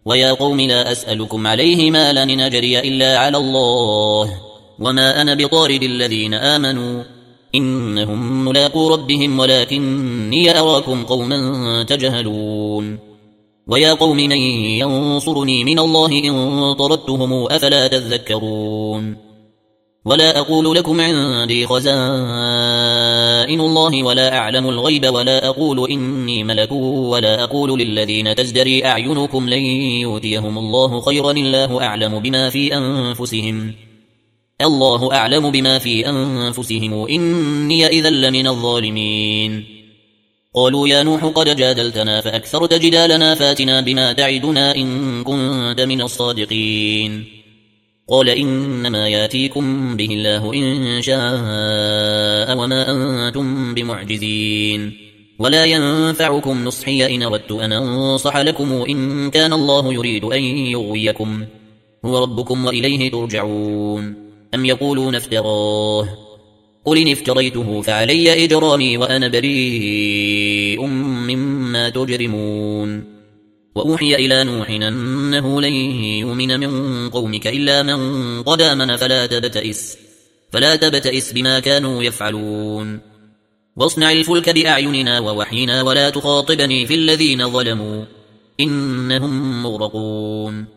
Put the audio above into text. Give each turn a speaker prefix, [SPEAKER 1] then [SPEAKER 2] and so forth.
[SPEAKER 1] ويا قوم لا أسألكم عليه مالا إن أجري إلا على الله وما أنا بطارد الذين آمنوا إنهم ملاقو ربهم ولكني أراكم قوما تجهلون ويا قوم من ينصرني من الله إن طردتهم أفلا تذكرون ولا أقول لكم عندي خزائن الله ولا أعلم الغيب ولا أقول إني ملك ولا أقول للذين تزدري أعينكم لن يؤتيهم الله خيرا الله أعلم بما في أنفسهم إني إذا لمن الظالمين قالوا يا نوح قد جادلتنا فأكثرت جدالنا فاتنا بما تعدنا إن كنت من الصادقين قال إنما ياتيكم به الله إن شاء وما أنتم بمعجزين ولا ينفعكم نصحي إن أردت أن أنصح لكم إن كان الله يريد أن يغويكم هو ربكم وإليه ترجعون أم يقولون افتراه قل إن افتريته فعلي إجرامي وأنا بريء مما تجرمون وأوحي إلى نوح أنه لن يؤمن من قومك إلا من قد آمن فلا تبتئس بما كانوا يفعلون واصنع الفلك بأعيننا ووحينا ولا تخاطبني في الذين ظلموا إنهم مغرقون